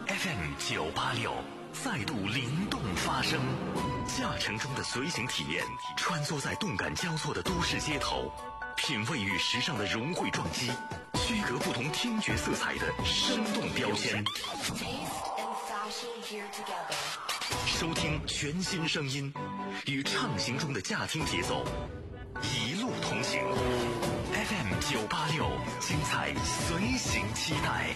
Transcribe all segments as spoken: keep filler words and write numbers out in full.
F M 九八六再度灵动发声，驾乘中的随行体验，穿梭在动感交错的都市街头，品味与时尚的融汇撞击，区隔不同听觉色彩的生动标签。收听全新声音，与畅行中的驾听节奏一路同行。F M 九八六，精彩随行期待。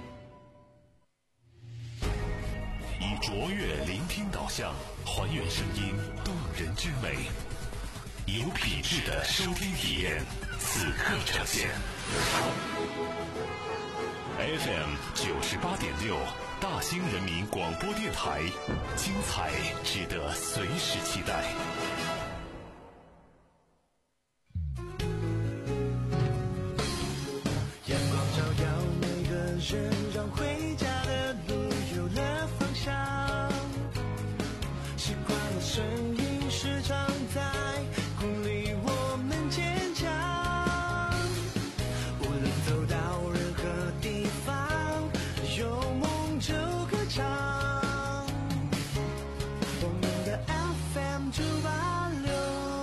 以卓越聆听导向，还原声音动人之美，有品质的收听体验，此刻呈现。F M 九十八点六，大兴人民广播电台，精彩值得随时期待。 阳光照耀每个人，让回家的路有了方向。习惯了声音时常在鼓励我们坚强。无论走到任何地方，有梦就歌唱。我们的 F M 九八六。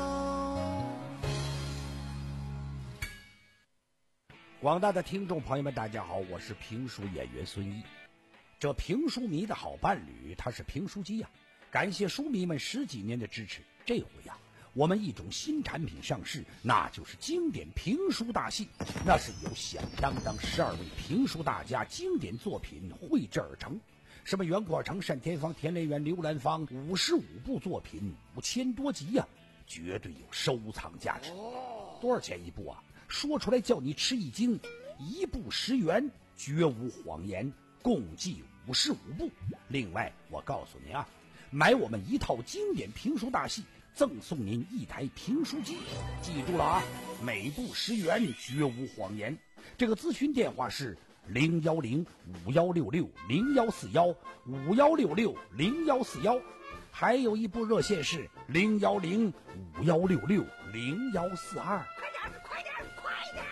广大的听众朋友们，大家好，我是评书演员孙一。这评书迷的好伴侣，他是评书机呀、啊。感谢书迷们十几年的支持，这回呀、啊，我们一种新产品上市，那就是经典评书大戏。那是由响当当十二位评书大家经典作品绘制而成，什么袁阔成、单田芳、田连元、刘兰芳，五十五部作品，五千多集呀、啊，绝对有收藏价值。多少钱一部啊？说出来叫你吃一惊，一部十元，绝无谎言，共计五十五部。另外，我告诉你啊，买我们一套经典评书大戏，赠送您一台评书机。记住了啊，每部十元，绝无谎言。这个咨询电话是零幺零五幺六六零幺四幺五幺六六零幺四幺，还有一部热线是零幺零五幺六六零幺四二。 快点，快点，快点！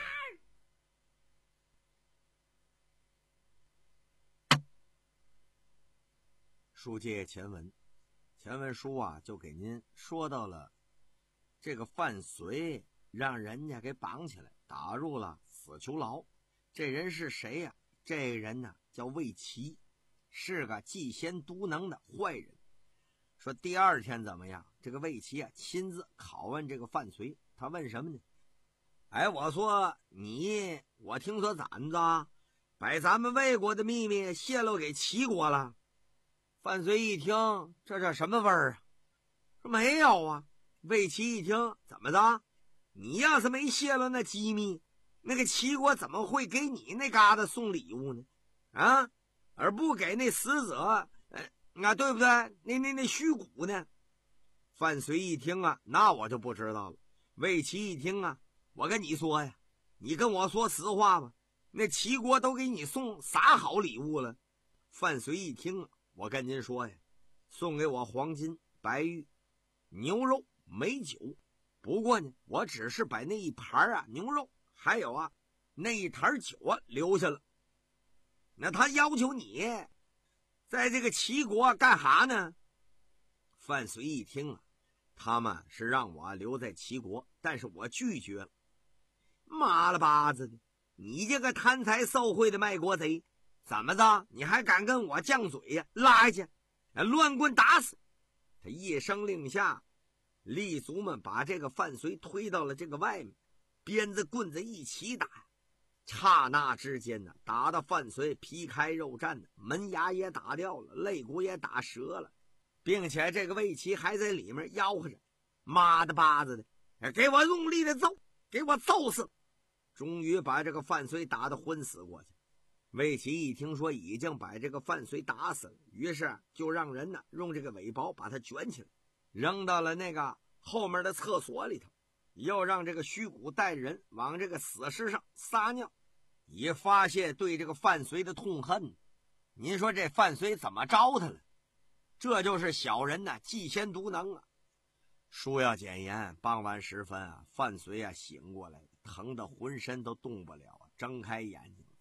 书接前文，前文书啊就给您说到了这个范绥让人家给绑起来，打入了死囚牢。这人是谁呀、啊？这个人呢叫魏齐，是个嫉贤妒能的坏人。说第二天怎么样？这个魏齐啊亲自拷问这个范绥，他问什么呢？哎，我说你，我听说咱子把咱们魏国的秘密泄露给齐国了。范绥一听，这叫什么味儿啊？说没有啊。魏齐一听，怎么的？你要是没泄露那机密，那个齐国怎么会给你那嘎达送礼物呢？啊，而不给那死者，呃，啊，对不对？那那那虚骨呢？范绥一听啊，那我就不知道了。魏齐一听啊，我跟你说呀，你跟我说实话吧，那齐国都给你送啥好礼物了？范绥一听啊，我跟您说呀，送给我黄金、白玉、牛肉、美酒。不过呢，我只是把那一盘啊牛肉，还有啊那一坛酒啊留下了。那他要求你在这个齐国干哈呢？范绥一听啊，他们是让我留在齐国，但是我拒绝了。妈了巴子的，你这个贪财受贿的卖国贼，怎么着你还敢跟我犟嘴呀、啊？拉下去，乱棍打死！他一声令下，吏卒们把这个范绥推到了这个外面，鞭子棍子一起打。刹那之间呢，打到范绥皮开肉绽的，门牙也打掉了，肋骨也打折了，并且这个魏齐还在里面吆喝着：“妈的巴子的，给我用力的揍，给我揍死！”终于把这个范绥打得昏死过去。魏齐一听说已经把这个范绥打死了，于是就让人呢用这个尾包把他卷起来，扔到了那个后面的厕所里头，又让这个虚谷带人往这个死尸上撒尿，以发泄对这个范绥的痛恨。您说这范绥怎么着他了？这就是小人呢嫉贤妒能啊！书要简言，傍晚时分啊，范绥啊醒过来了，疼得浑身都动不了啊，睁开眼睛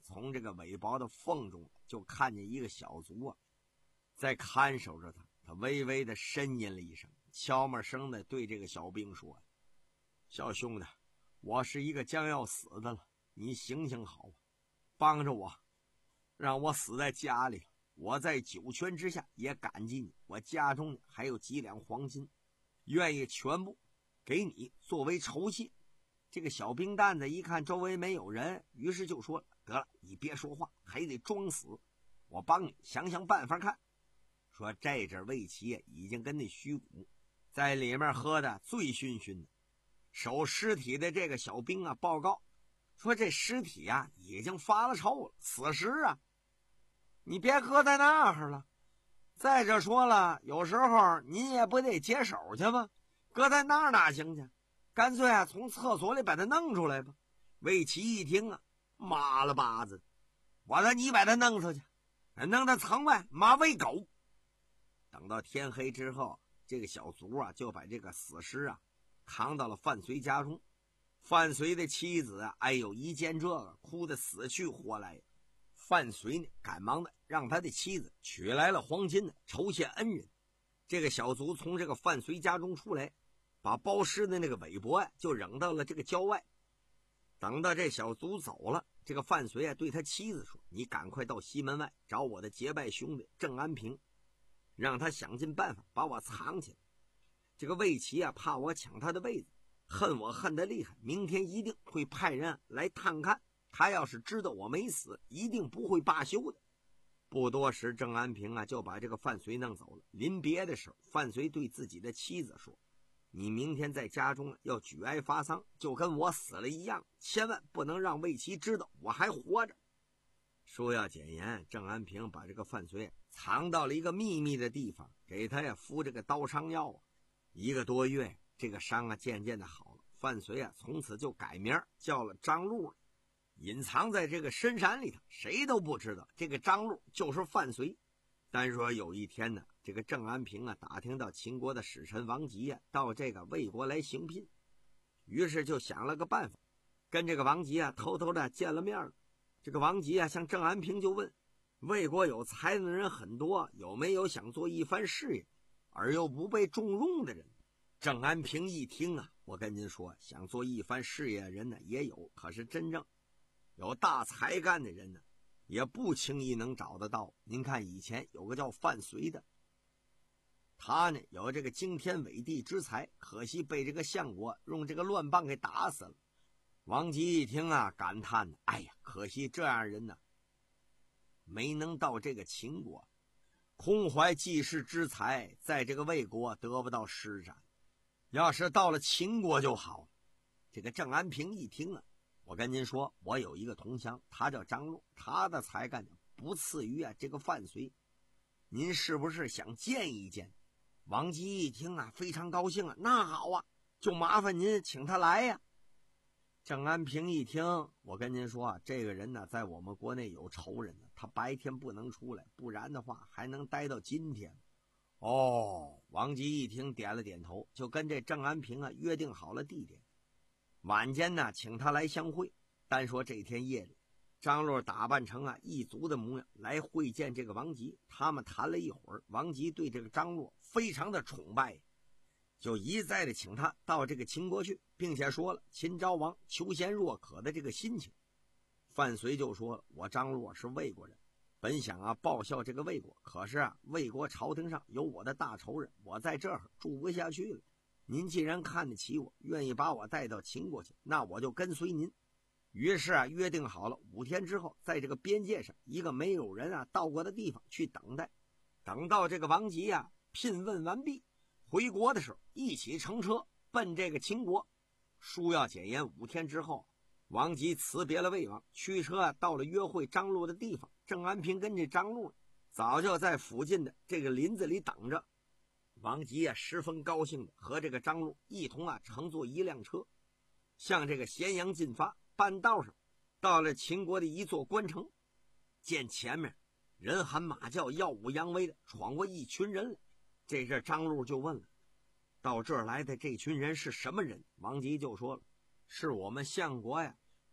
从这个尾包的缝中就看见一个小卒啊，在看守着他。他微微的呻吟了一声，悄没声的对这个小兵说：“小兄弟，我是一个将要死的了，你行行好，帮着我，让我死在家里。我在九泉之下也感激你，我家中还有几两黄金，愿意全部给你作为酬谢。”这个小兵蛋子一看周围没有人，于是就说：“得了，你别说话，还得装死，我帮你想想办法看。”说这阵魏齐已经跟那虚谷在里面喝的醉醺醺的。守尸体的这个小兵啊报告说，这尸体啊已经发了臭了，此时啊你别搁在那儿了。再者说了，有时候您也不得解手去吗？搁在那儿哪行去？干脆啊从厕所里把他弄出来吧。魏齐一听啊，妈了巴子，我让你把他弄出去，弄到城外妈喂狗。等到天黑之后，这个小卒啊就把这个死尸啊扛到了范绥家中。范绥的妻子啊，哎呦，一见这个哭得死去活来。范绥呢赶忙的让他的妻子取来了黄金呢酬谢恩人。这个小卒从这个范绥家中出来，把包尸的那个韦伯啊就扔到了这个郊外。等到这小卒走了，这个范绥啊对他妻子说：“你赶快到西门外找我的结拜兄弟郑安平，让他想尽办法把我藏起来。这个魏齐啊怕我抢他的位子，恨我恨得厉害，明天一定会派人来探看，他要是知道我没死，一定不会罢休的。”不多时，郑安平啊就把这个范绥弄走了。临别的时候，范绥对自己的妻子说：“你明天在家中要举哀发丧，就跟我死了一样，千万不能让魏齐知道我还活着。”说要简言，郑安平把这个范绥藏到了一个秘密的地方，给他呀敷这个刀伤药啊。一个多月，这个伤啊渐渐的好了。范绥啊从此就改名叫了张禄，隐藏在这个深山里头，谁都不知道这个张禄就是范绥。但是说有一天呢，这个郑安平啊打听到秦国的使臣王吉啊到这个魏国来行聘，于是就想了个办法，跟这个王吉啊偷偷的见了面了。这个王吉啊向郑安平就问，魏国有才能的人很多，有没有想做一番事业而又不被重用的人？郑安平一听啊，我跟您说，想做一番事业的人呢也有，可是真正有大才干的人呢也不轻易能找得到。您看以前有个叫范绥的，他呢有这个惊天伟地之才，可惜被这个相国用这个乱棒给打死了。王吉一听啊，感叹：“哎呀，可惜这样人呢，没能到这个秦国，空怀济世之才，在这个魏国得不到施展。要是到了秦国就好了。”这个郑安平一听啊，我跟您说，我有一个同乡，他叫张禄，他的才干不次于啊这个范绥，您是不是想见一见？王吉一听啊，非常高兴啊，那好啊，就麻烦您请他来呀。郑安平一听，我跟您说啊，这个人呢，在我们国内有仇人呢，他白天不能出来，不然的话还能待到今天。哦，王吉一听点了点头，就跟这郑安平啊约定好了地点，晚间呢请他来相会。单说这天夜里，张禄打扮成啊一族的模样来会见这个王吉。他们谈了一会儿，王吉对这个张禄非常的崇拜，就一再的请他到这个秦国去，并且说了秦昭王求贤若渴的这个心情。范绥就说了，我张禄是魏国人，本想啊报效这个魏国，可是啊魏国朝廷上有我的大仇人，我在这儿住不下去了。您既然看得起我，愿意把我带到秦国去，那我就跟随您。于是啊约定好了，五天之后在这个边界上一个没有人啊到过的地方去等待。等到这个王吉啊聘问完毕回国的时候，一起乘车奔这个秦国。书要简言，五天之后，王吉辞别了魏王，驱车啊到了约会张禄的地方。郑安平跟这张禄早就在附近的这个林子里等着。王吉啊十分高兴的和这个张禄一同啊乘坐一辆车，向这个咸阳进发。半道上到了秦国的一座关城，见前面人喊马叫，耀武扬威的闯过一群人来。这阵张禄就问了，到这儿来的这群人是什么人？王吉就说了，是我们相国呀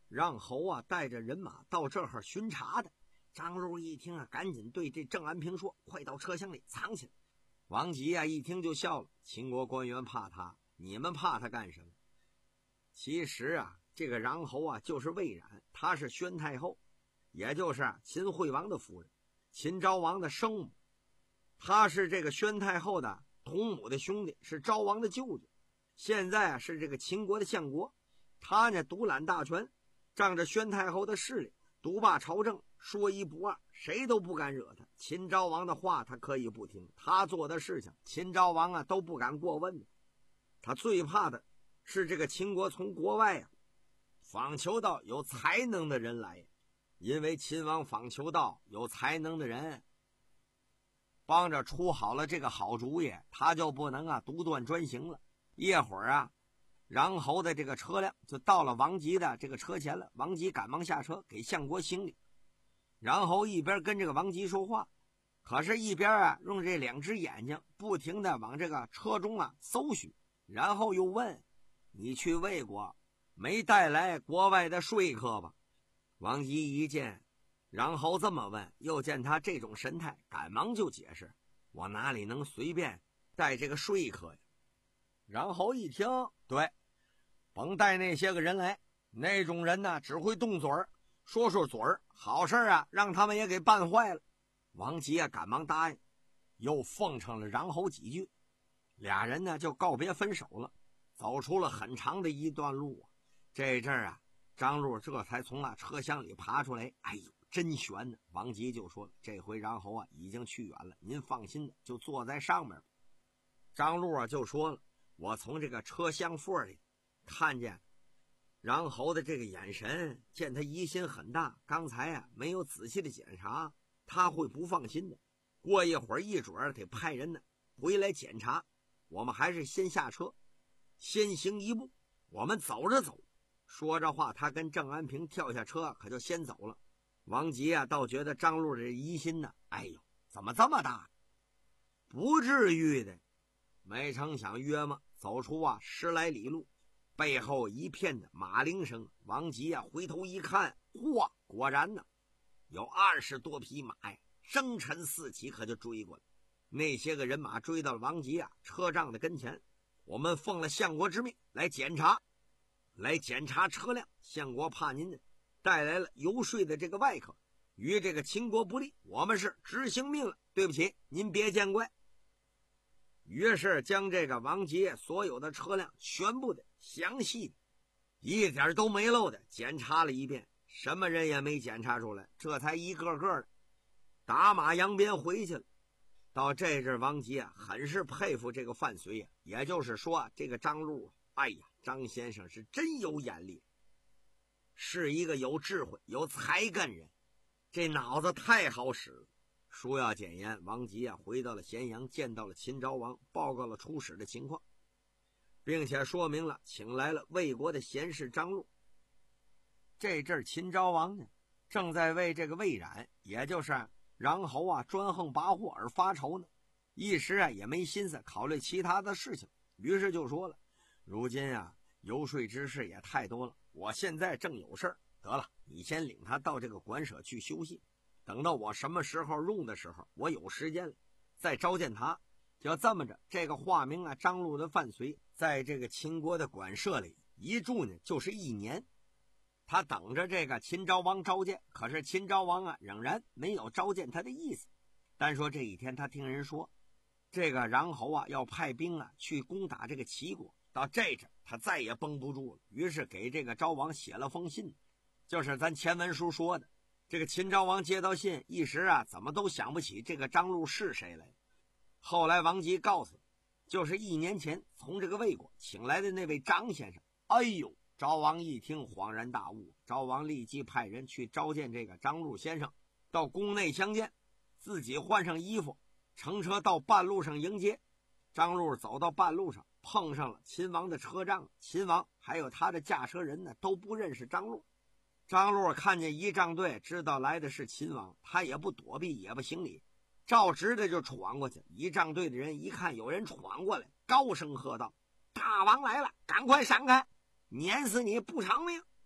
让侯啊带着人马到这儿巡查的。张禄一听啊，赶紧对这郑安平说：“快到车厢里藏起来。”王吉啊一听就笑了：“秦国官员怕他，你们怕他干什么？”其实啊，这个穰侯啊就是魏冉，他是宣太后，也就是秦惠王的夫人，秦昭王的生母。他是这个宣太后的同母的兄弟，是昭王的舅舅。现在啊是这个秦国的相国，他呢独揽大权，仗着宣太后的势力，独霸朝政，说一不二，谁都不敢惹他。秦昭王的话他可以不听，他做的事情秦昭王啊都不敢过问的。他最怕的是这个秦国从国外啊访求到有才能的人来，因为秦王访求到有才能的人，帮着出好了这个好主意，他就不能啊独断专行了。一会儿啊，穰侯的这个车辆就到了王吉的这个车前了。王吉赶忙下车给相国行礼。穰侯一边跟这个王吉说话，可是一边啊用这两只眼睛不停的往这个车中啊搜寻，然后又问：“你去魏国没带来国外的说客吧？”王吉一见穰侯这么问，又见他这种神态，赶忙就解释：“我哪里能随便带这个说客呀？”穰侯一听，对，甭带那些个人来，那种人呢只会动嘴儿，说说嘴儿，好事啊让他们也给办坏了。王吉啊赶忙答应，又奉承了穰侯几句，俩人呢就告别分手了。走出了很长的一段路啊，这阵儿啊张禄这才从啊车厢里爬出来。哎呦，真悬呢！王吉就说了：“这回穰侯啊已经去远了，您放心的就坐在上面吧。”张禄啊就说了：“我从这个车厢缝里看见穰侯的这个眼神，见他疑心很大，刚才啊没有仔细的检查，他会不放心的。过一会儿一准儿得派人呢回来检查，我们还是先下车，先行一步，我们走着走。”说着话，他跟郑安平跳下车，可就先走了。王吉啊倒觉得张禄这疑心呢，哎呦，怎么这么大？不至于的。没成想约嘛走出啊十来里路，背后一片的马铃声。王吉啊回头一看，嚯，果然呢有二十多匹马呀，征尘四起，可就追过来。那些个人马追到了王吉啊车仗的跟前。我们奉了相国之命来检查来检查车辆，相国怕您呢带来了游说的这个外客，与这个秦国不利，我们是执行命了，对不起，您别见怪。于是将这个王吉所有的车辆全部的详细的一点都没漏的检查了一遍，什么人也没检查出来，这才一个个的打马扬鞭回去了。到这阵王吉啊很是佩服这个范睢呀、啊，也就是说这个张禄啊，哎呀，张先生是真有眼力，是一个有智慧有才干人，这脑子太好使了。书要简言，王吉啊回到了咸阳，见到了秦昭王，报告了出使的情况，并且说明了请来了魏国的贤士张禄。这阵秦昭王呢正在为这个魏冉，也就是穰侯啊专横跋扈而发愁呢，一时啊也没心思考虑其他的事情，于是就说了：“如今啊游说之事也太多了，我现在正有事儿，得了，你先领他到这个馆舍去休息，等到我什么时候用的时候，我有时间了再召见他。”就这么着，这个化名啊张禄的范睢在这个秦国的馆舍里一住呢就是一年。他等着这个秦昭王召见，可是秦昭王啊仍然没有召见他的意思。单说这一天他听人说这个穰侯啊要派兵啊去攻打这个齐国，到这阵他再也绷不住了，于是给这个昭王写了封信，就是咱前文书说的。这个秦昭王接到信，一时啊怎么都想不起这个张禄是谁来。后来王吉告诉，就是一年前从这个魏国请来的那位张先生。哎呦，昭王一听恍然大悟，昭王立即派人去召见这个张禄先生，到宫内相见，自己换上衣服，乘车到半路上迎接。张禄走到半路上，碰上了秦王的车仗，秦王还有他的驾车人呢都不认识张禄。张禄看见仪仗队，知道来的是秦王，他也不躲避也不行礼，照直的就闯过去。仪仗队的人一看有人闯过来，高声喝道：“大王来了，赶快闪开，碾死你不偿命！”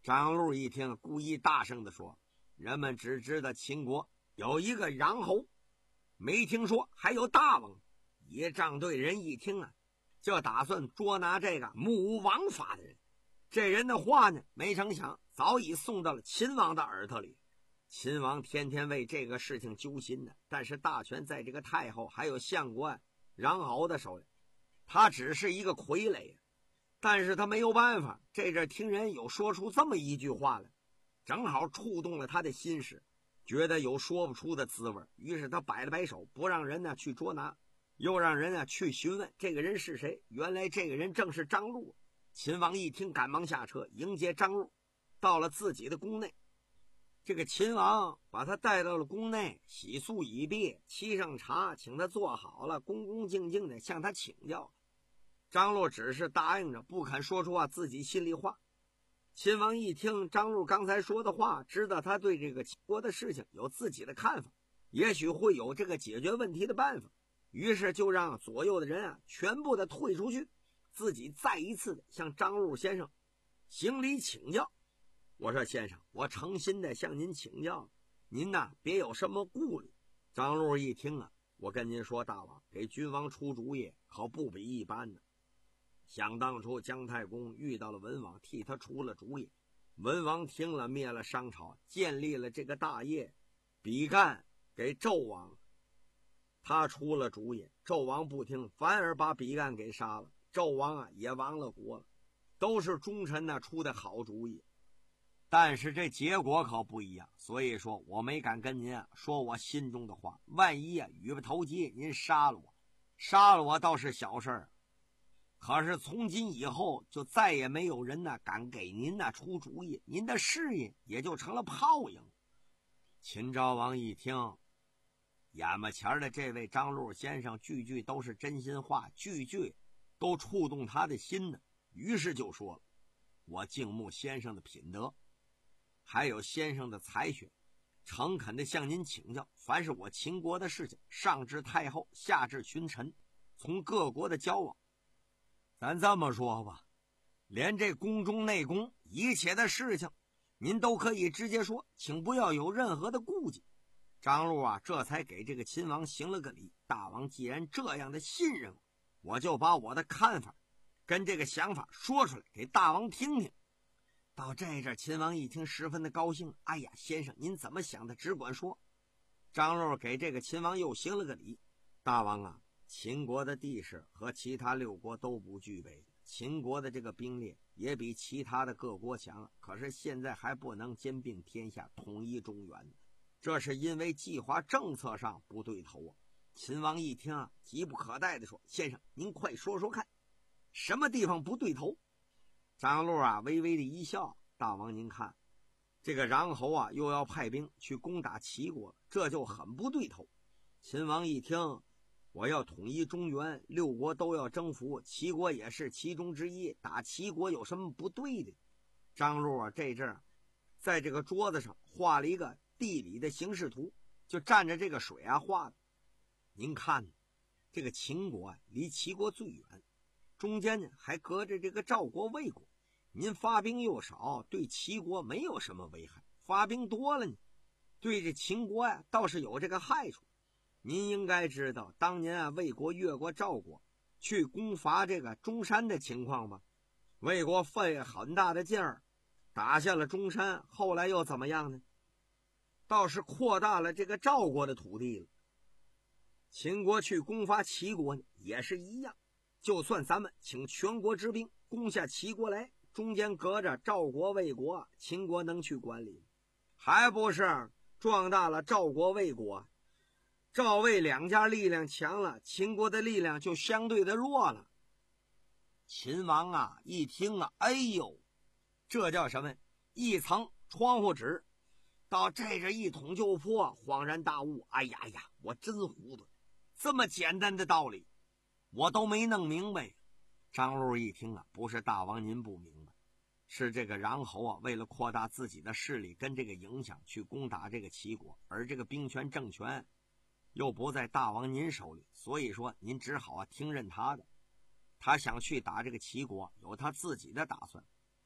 张禄一听，故意大声地说：“人们只知道秦国有一个穰侯，没听说还有大王。”野仗队人一听啊，就打算捉拿这个目无王法的人。这人的话呢，没成想早已送到了秦王的耳朵里。秦王天天为这个事情揪心呢，但是大权在这个太后还有相国穰侯的手里，他只是一个傀儡，但是他没有办法。这阵听人有说出这么一句话来，正好触动了他的心事，觉得有说不出的滋味，于是他摆了摆手，不让人呢去捉拿，又让人呢去询问这个人是谁。原来这个人正是张禄。秦王一听，赶忙下车迎接张禄，到了自己的宫内。这个秦王把他带到了宫内，洗漱已毕，沏上茶，请他坐好了，恭恭敬敬的向他请教。张禄只是答应着，不肯说出啊自己心里话。秦王一听张禄刚才说的话，知道他对这个秦国的事情有自己的看法，也许会有这个解决问题的办法，于是就让左右的人啊全部的退出去，自己再一次的向张禄先生行礼请教。我说：“先生，我诚心的向您请教，您呐别有什么顾虑。”张禄一听啊，我跟您说，大王给君王出主意可不比一般的。想当初姜太公遇到了文王，替他出了主意，文王听了，灭了商朝，建立了这个大业。比干给纣王他出了主意，纣王不听，反而把比干给杀了，纣王啊也亡了国了。都是忠臣呢出的好主意，但是这结果可不一样。所以说我没敢跟您啊说我心中的话，万一啊语不投机，您杀了我，杀了我倒是小事儿，可是从今以后就再也没有人呢敢给您呢出主意，您的事业也就成了泡影。秦昭王一听，眼巴前的这位张禄先生句句都是真心话，句句都触动他的心呢，于是就说了：“我敬慕先生的品德，还有先生的才学，诚恳的向您请教，凡是我秦国的事情，上至太后，下至群臣，从各国的交往，咱这么说吧，连这宫中内宫一切的事情，您都可以直接说，请不要有任何的顾忌。”张禄啊，这才给这个秦王行了个礼。大王既然这样的信任我，我就把我的看法跟这个想法说出来给大王听听。到这阵，秦王一听十分的高兴，哎呀，先生您怎么想的只管说。张禄给这个秦王又行了个礼。大王啊，秦国的地势和其他六国都不具备，秦国的这个兵力也比其他的各国强，可是现在还不能兼并天下，统一中原，这是因为计划政策上不对头啊。秦王一听啊，急不可待地说：“先生您快说说看，什么地方不对头？”张禄啊微微的一笑：“大王您看，这个穰侯啊又要派兵去攻打齐国，这就很不对头。”秦王一听，我要统一中原，六国都要征服，齐国也是其中之一，打齐国有什么不对的？张禄啊这阵在这个桌子上画了一个地理的形势图，就站着这个水啊画的。您看这个秦国啊离齐国最远，中间呢还隔着这个赵国魏国，您发兵又少，对齐国没有什么危害，发兵多了呢，对这秦国呀、啊、倒是有这个害处。您应该知道当年啊魏国越过赵国去攻伐这个中山的情况吧？魏国费很大的劲儿打下了中山，后来又怎么样呢？倒是扩大了这个赵国的土地了。秦国去攻伐齐国呢也是一样，就算咱们请全国之兵攻下齐国来，中间隔着赵国魏国，秦国能去管理，还不是壮大了赵国魏国？赵魏两家力量强了，秦国的力量就相对的弱了。秦王啊一听啊，哎呦，这叫什么？一层窗户纸到这这一捅就破，恍然大悟，哎呀呀，我真糊涂，这么简单的道理我都没弄明白。张禄一听啊，不是大王您不明白，是这个穰侯啊为了扩大自己的势力跟这个影响去攻打这个齐国，而这个兵权政权又不在大王您手里，所以说您只好啊听任他的。他想去打这个齐国有他自己的打算，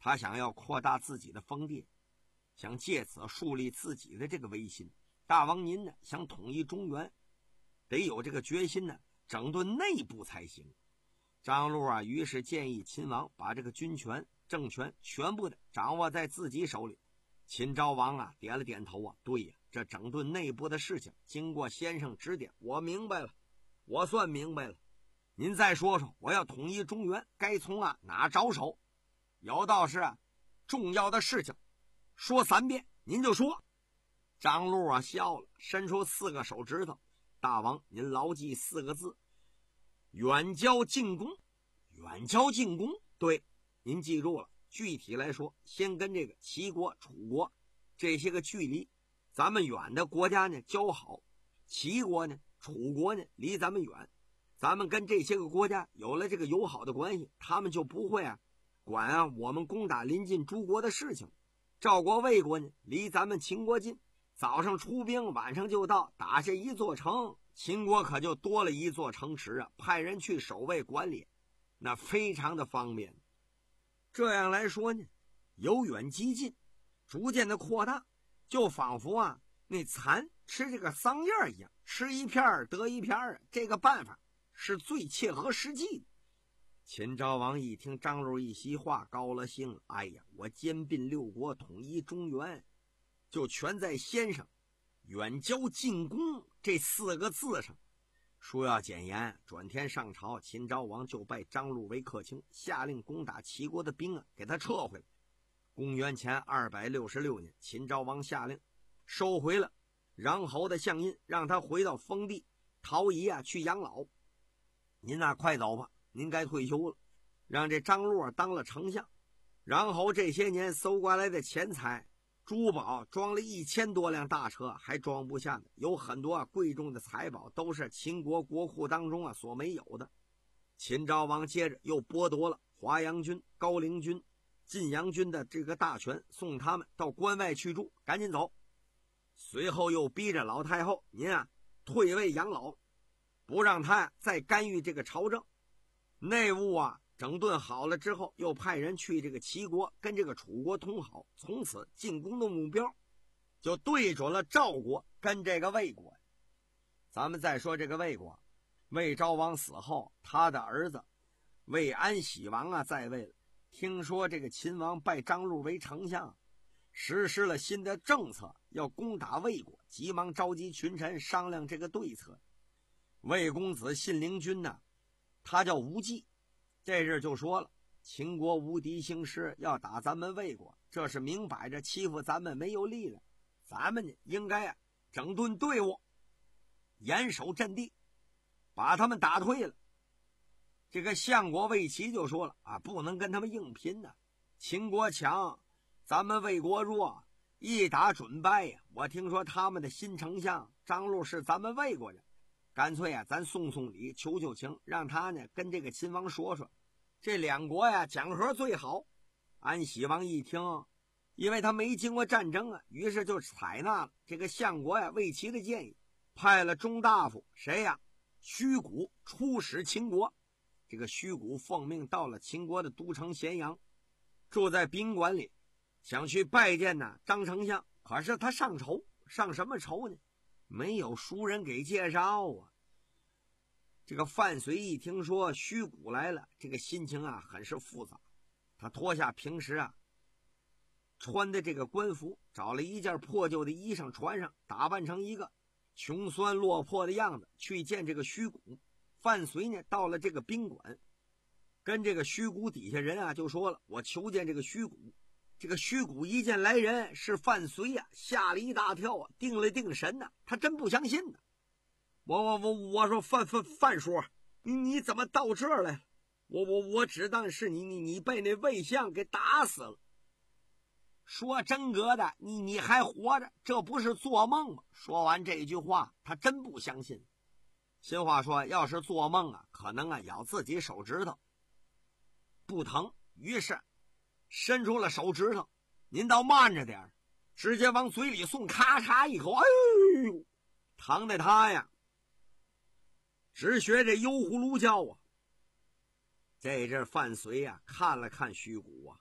他想要扩大自己的封地，想借此树立自己的这个威信。大王您呢，想统一中原，得有这个决心呢，整顿内部才行。张禄啊，于是建议秦王把这个军权、政权全部的掌握在自己手里。秦昭王啊，点了点头啊，对呀，这整顿内部的事情，经过先生指点，我明白了，我算明白了。您再说说，我要统一中原，该从啊哪着手？有道是啊，重要的事情说三遍，您就说。张禄啊笑了，伸出四个手指头。大王，您牢记四个字：远交近攻。远交近攻，对，您记住了。具体来说，先跟这个齐国、楚国这些个距离咱们远的国家呢交好。齐国呢、楚国呢离咱们远，咱们跟这些个国家有了这个友好的关系，他们就不会啊管啊我们攻打邻近诸国的事情。赵国、魏国呢离咱们秦国近，早上出兵，晚上就到，打下一座城，秦国可就多了一座城池啊，派人去守卫管理，那非常的方便。这样来说呢，由远及近，逐渐的扩大，就仿佛啊那蚕吃这个桑叶一样，吃一片得一片啊，这个办法是最切合实际的。秦昭王一听张禄一席话，高了兴了。哎呀，我兼并六国，统一中原，就全在先生远交近攻这四个字上。说要简言，转天上朝，秦昭王就拜张禄为客卿，下令攻打齐国的兵啊，给他撤回来。公元前二百六十六年，秦昭王下令收回了穰侯的相印，让他回到封地陶夷啊去养老。您呐、啊、快走吧，您该退休了。让这张禄啊当了丞相。穰侯这些年搜刮来的钱财珠宝装了一千多辆大车还装不下呢，有很多啊贵重的财宝都是秦国国库当中啊所没有的。秦昭王接着又剥夺了华阳军、高陵军、晋阳军的这个大权，送他们到关外去住，赶紧走。随后又逼着老太后您啊退位养老，不让他啊再干预这个朝政。内务啊整顿好了之后，又派人去这个齐国跟这个楚国通好，从此进攻的目标就对准了赵国跟这个魏国。咱们再说这个魏国，魏昭王死后，他的儿子魏安喜王啊在位了。听说这个秦王拜张禄为丞相，实施了新的政策，要攻打魏国，急忙召集群臣商量这个对策。魏公子信陵君呢，他叫吴忌，这日就说了，秦国无敌兴师，要打咱们魏国，这是明摆着欺负咱们没有力量。咱们呢应该啊整顿队伍，严守阵地，把他们打退了。这个相国魏齐就说了啊，不能跟他们硬拼呢，秦国强，咱们魏国弱，一打准败呀。我听说他们的新丞相张禄是咱们魏国人，干脆啊咱送送礼，求求情，让他呢跟这个秦王说说，这两国呀讲和最好。安喜王一听，因为他没经过战争啊，于是就采纳了这个相国呀魏齐的建议，派了中大夫谁呀虚谷出使秦国。这个虚谷奉命到了秦国的都城咸阳，住在宾馆里，想去拜见呢张丞相。可是他上仇，上什么仇呢？没有熟人给介绍啊。这个范睢一听说虚谷来了，这个心情啊很是复杂。他脱下平时啊穿的这个官服，找了一件破旧的衣裳穿上，打扮成一个穷酸落魄的样子，去见这个虚谷。范睢呢到了这个宾馆，跟这个虚谷底下人啊就说了，我求见这个虚谷。这个虚谷一见来人是范睢啊，吓了一大跳啊，定了定神呐、啊，他真不相信呢、啊。我我我我说范范范叔，你你怎么到这儿来了？我我我只当是你你你被那魏相给打死了。说真格的，你你还活着，这不是做梦吗？说完这句话，他真不相信。新话说，要是做梦啊，可能啊咬自己手指头不疼，于是伸出了手指头，您倒慢着点，直接往嘴里送，咔嚓一口，哎呦，疼的他呀直学这油葫芦叫啊。这阵范睢啊看了看虚谷啊，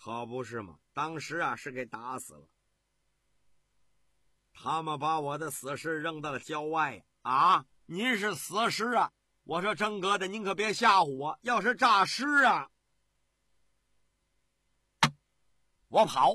可不是嘛，当时啊是给打死了。他们把我的死尸扔到了郊外啊！您是死尸啊！我说郑哥的，您可别吓唬我，要是诈尸啊，我跑。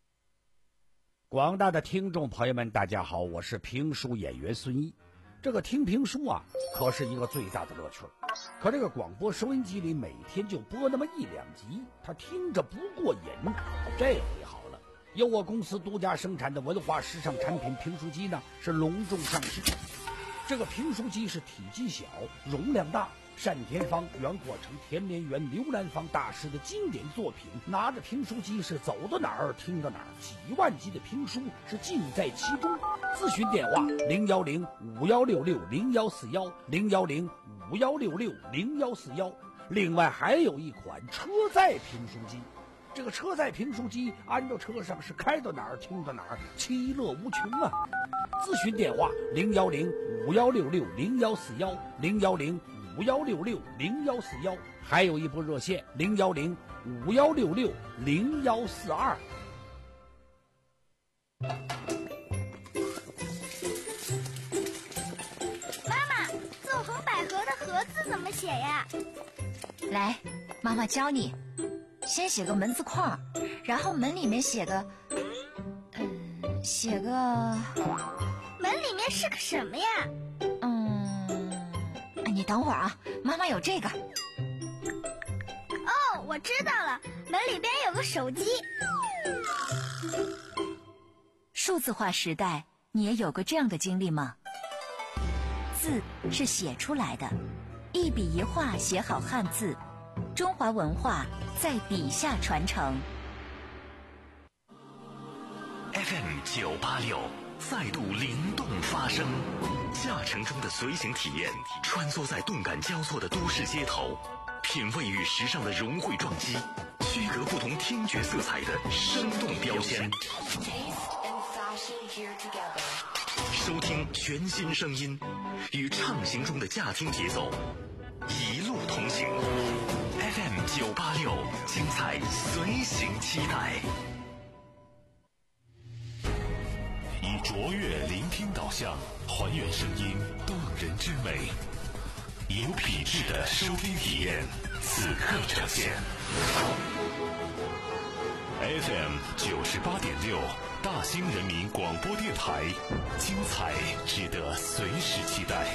广大的听众朋友们，大家好，我是评书演员孙一。这个听评书啊，可是一个最大的乐趣。可这个广播收音机里每天就播那么一两集，他听着不过瘾。这回好了，由我公司独家生产的文化时尚产品评书机呢，是隆重上市。这个评书机是体积小、容量大，单田芳、袁阔成、田连元、刘兰芳大师的经典作品，拿着评书机是走到哪儿听到哪儿，几万集的评书是尽在其中。咨询电话零幺零五幺六六零幺四幺零幺零五幺六六零幺四幺。另外还有一款车载评书机，这个车载评书机安到车上是开到哪儿听到哪儿，其乐无穷啊！咨询电话零幺零五幺六六零幺四幺零幺零五幺六六零幺四幺，还有一部热线零幺零五幺六六零幺四二。 妈妈，纵横捭阖的阖字怎么写呀？ 来，妈妈教你。先写个门字框，然后门里面写个，嗯，写个。 门里面是个什么呀？ 嗯，你等会儿啊，妈妈有这个。 哦，我知道了，门里边有个手机。 数字化时代，你也有过这样的经历吗？字是写出来的，一笔一画写好汉字，中华文化在笔下传承。 F M 九八六再度灵动发声，驾乘中的随行体验，穿梭在动感交错的都市街头，品味与时尚的融汇撞击，区隔不同听觉色彩的生动标签。收听全新声音，与畅行中的驾听节奏，一路同行。F M 九八六，精彩随行期待。以卓越聆听导向，还原声音动人之美，有品质的收听体验，此刻呈现。F M 九十八点六，大兴人民广播电台，精彩值得随时期待。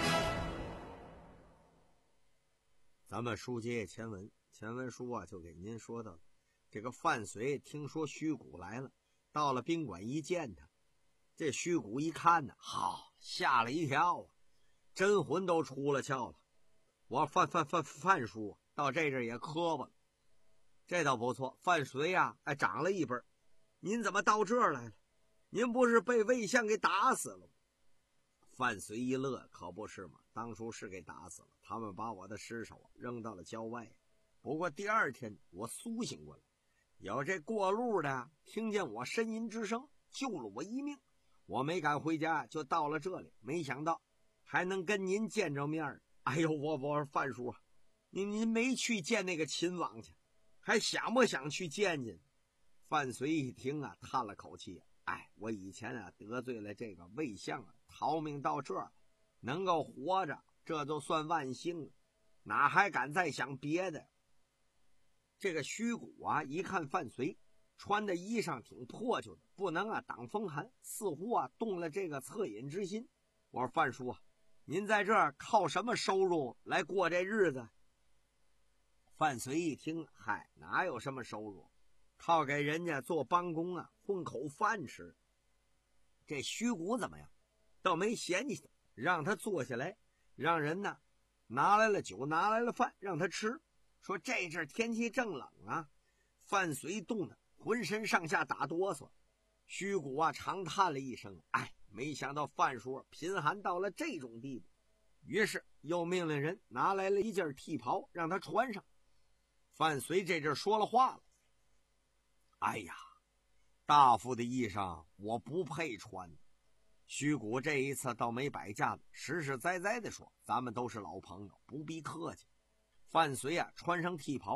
咱们书接前文，前文书啊就给您说到，这个范绥听说虚谷来了，到了宾馆一见他，这虚谷一看呢，好，吓了一跳啊，真魂都出了窍了。我范范范范叔到这阵也磕巴了，这倒不错，范绥呀，哎，长了一辈儿。您怎么到这儿来了？您不是被魏相给打死了吗？范绥一乐，可不是嘛，当初是给打死了，他们把我的尸首扔到了郊外。不过第二天我苏醒过来，有这过路的听见我呻吟之声，救了我一命。我没敢回家，就到了这里，没想到还能跟您见着面。哎呦，我我说范叔，您您没去见那个秦王去，还想不想去见见？范绥一听啊，叹了口气，哎，我以前啊得罪了这个魏相啊，逃命到这儿，能够活着，这就算万幸了，哪还敢再想别的？这个虚谷啊，一看范绥穿的衣裳挺破旧的，不能啊挡风寒，似乎啊动了这个恻隐之心。我说范叔啊，您在这儿靠什么收入来过这日子？范绥一听，嗨，哪有什么收入，靠给人家做帮工啊，混口饭吃。这虚谷怎么样？倒没嫌弃他，让他坐下来，让人呢拿来了酒，拿来了饭让他吃。说这阵天气正冷啊，范绥冻得浑身上下打哆嗦。虚谷啊长叹了一声，哎，没想到范叔贫寒到了这种地步。于是又命令人拿来了一件替袍让他穿上。范绥这阵说了话了，哎呀，大夫的衣裳我不配穿。虚谷这一次倒没摆架子，实实在在的说，咱们都是老朋友，不必客气。范绥啊穿上替袍，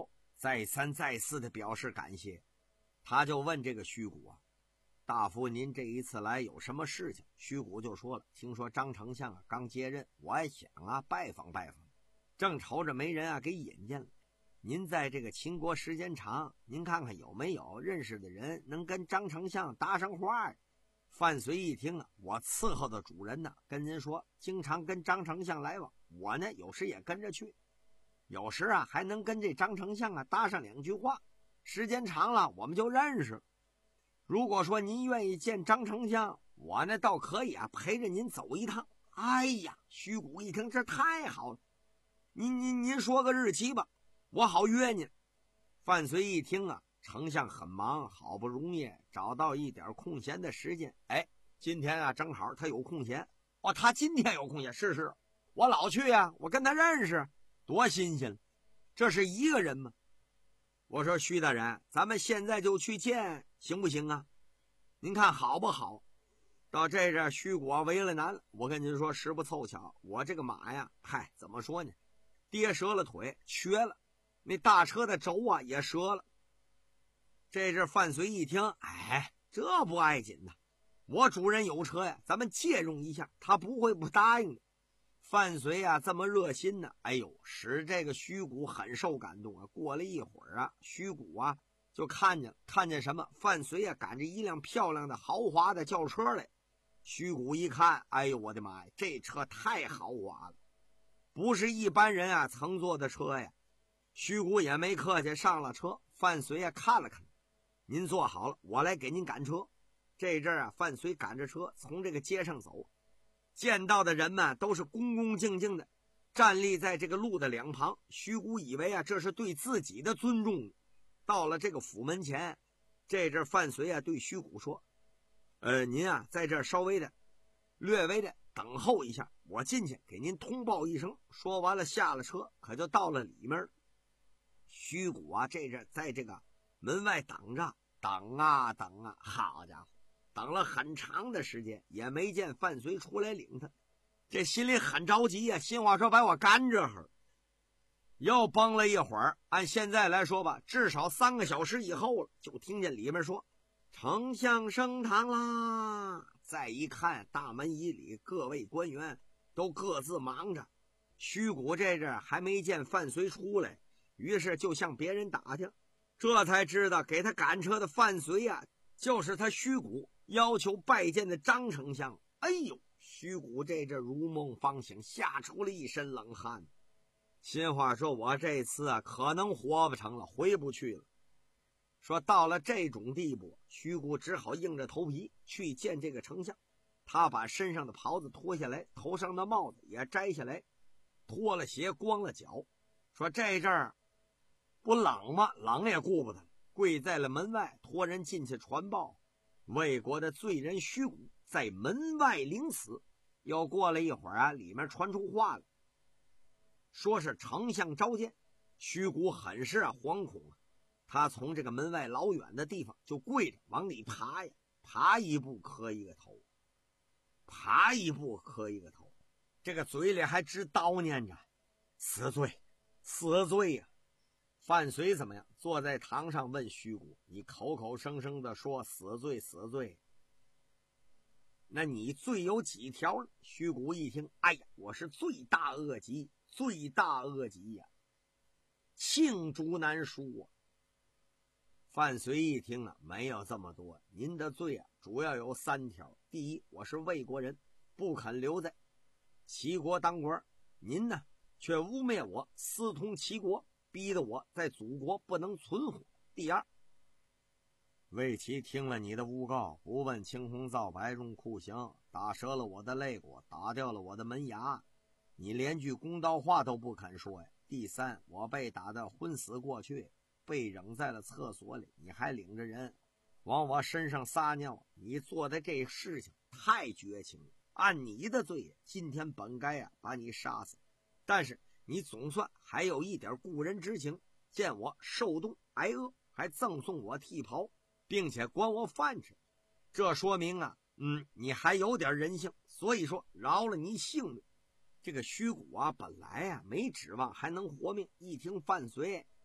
再三再四的表示感谢。他就问这个虚谷啊，大夫您这一次来有什么事情？虚谷就说了，听说张丞相啊刚接任，我也想啊拜访拜访，正愁着没人啊给引荐了。您在这个秦国时间长，您看看有没有认识的人能跟张丞相搭上话呀？范睢一听啊，我伺候的主人呢跟您说经常跟张丞相来往，我呢有时也跟着去，有时啊还能跟这张丞相啊搭上两句话，时间长了我们就认识。如果说您愿意见张丞相，我呢倒可以啊陪着您走一趟。哎呀，虚谷一听这太好了，您您您说个日期吧，我好约您。范睢一听啊，丞相很忙，好不容易找到一点空闲的时间，哎，今天啊正好他有空闲。哦，他今天有空闲？是是，我老去啊，我跟他认识，多新鲜。这是一个人吗？我说徐大人，咱们现在就去见行不行啊？您看好不好？到这阵虚谷为了难了，我跟您说实不凑巧，我这个马呀，嗨，怎么说呢，跌折了腿，瘸了，那大车的轴啊也折了。这阵范睢一听，哎，这不碍紧呐，我主人有车呀，咱们借用一下，他不会不答应的。范睢啊这么热心呢，哎呦，使这个虚谷很受感动啊。过了一会儿啊，虚谷啊就看见看见什么？范睢啊赶着一辆漂亮的豪华的轿车来。虚谷一看，哎呦我的妈呀，这车太豪华了，不是一般人啊乘坐的车呀。虚谷也没客气，上了车。范睢啊看了看，您坐好了，我来给您赶车。这阵啊，范睢赶着车从这个街上走，见到的人们都是恭恭敬敬的站立在这个路的两旁。虚谷以为啊这是对自己的尊重。到了这个府门前，这阵范睢啊对虚谷说，呃，您啊在这稍微的略微的等候一下，我进去给您通报一声。说完了下了车，可就到了里面。虚谷啊这阵在这个门外等着，等啊等啊，好家伙，等了很长的时间也没见范睢出来领他，这心里很着急呀、啊，心话说把我干这会儿。又崩了一会儿，按现在来说吧，至少三个小时以后了，就听见里面说丞相升堂啦。再一看，大门以里各位官员都各自忙着。虚谷这阵还没见范睢出来，于是就向别人打听，这才知道给他赶车的范睢呀、啊，就是他虚谷要求拜见的张丞相。哎呦，虚谷这阵如梦方醒，吓出了一身冷汗。心话说，我这次啊可能活不成了，回不去了。说到了这种地步，虚谷只好硬着头皮去见这个丞相。他把身上的袍子脱下来，头上的帽子也摘下来，脱了鞋，光了脚。说这阵儿不冷吗？冷也顾不得了，跪在了门外，托人进去传报，魏国的罪人虚谷在门外领死。又过了一会儿啊，里面传出话来，说是丞相召见。虚谷很是啊惶恐啊，他从这个门外老远的地方就跪着往里爬呀，爬一步磕一个头，爬一步磕一个头，这个嘴里还直叨念着死罪死罪呀、啊。范睢怎么样？坐在堂上问虚谷，你口口声声的说死罪死罪，那你罪有几条呢？虚谷一听，哎呀，我是罪大恶极，罪大恶极呀、啊，罄竹难书啊。范睢一听啊，没有这么多，您的罪啊主要有三条。第一，我是魏国人，不肯留在齐国当官，您呢却污蔑我私通齐国，逼得我在祖国不能存活。第二，魏齐听了你的诬告，不问青红皂白，用酷刑打折了我的肋骨，打掉了我的门牙，你连句公道话都不肯说呀。第三，我被打得昏死过去，被扔在了厕所里，你还领着人往我身上撒尿，你做的这事情太绝情了。按你的罪，今天本该啊把你杀死，但是你总算还有一点故人之情，见我受冻挨饿，还赠送我剃袍，并且管我饭吃，这说明啊，嗯，你还有点人性，所以说饶了你性命。这个虚谷啊，本来啊没指望还能活命，一听范睢